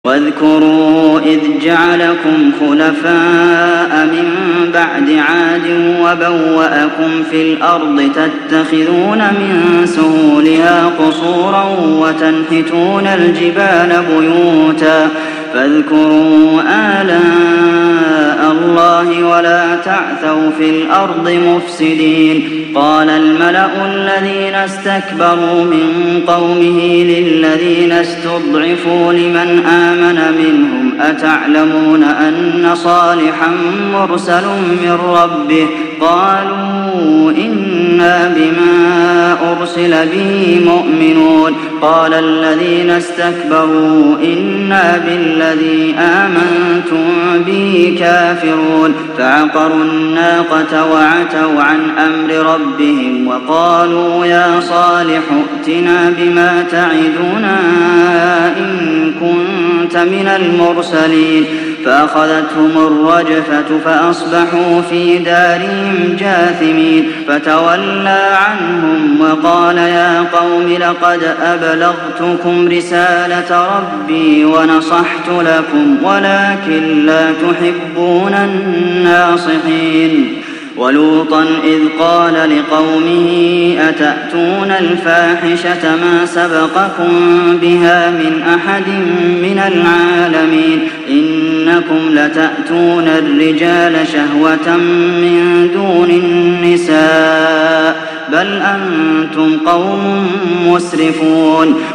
واذكروا إذ جعلكم خلفاء من بعد عاد وبوأكم في الأرض تتخذون من سهولها قصورا وتنحتون الجبال بيوتا فاذكروا آلاء الله ولا تعثوا في الأرض مفسدين قال الملأ الذين استكبروا من قومه للذين استضعفوا لمن آمن منهم أتعلمون أن صالحا مرسل من ربه قالوا إنا بما أرسل به مؤمنون قال الذين استكبروا إنا بالذي آمنتم به كافرون فعقروا الناقة وعتوا عن أمر ربهم وقالوا يا صالح ائتنا بما تعدنا إن كنت من المرسلين فأخذتهم الرجفة فأصبحوا في دارهم جاثمين فتولى عنهم وقال يا قوم لقد أبلغتكم رسالة ربي ونصحت لكم ولكن لا تحبون الناصحين ولوطا إذ قال لقومه أتأتون الفاحشة ما سبقكم بها من أحد من العالمين إنكم لتأتون الرجال شهوة من دون النساء بل أنتم قوم مسرفون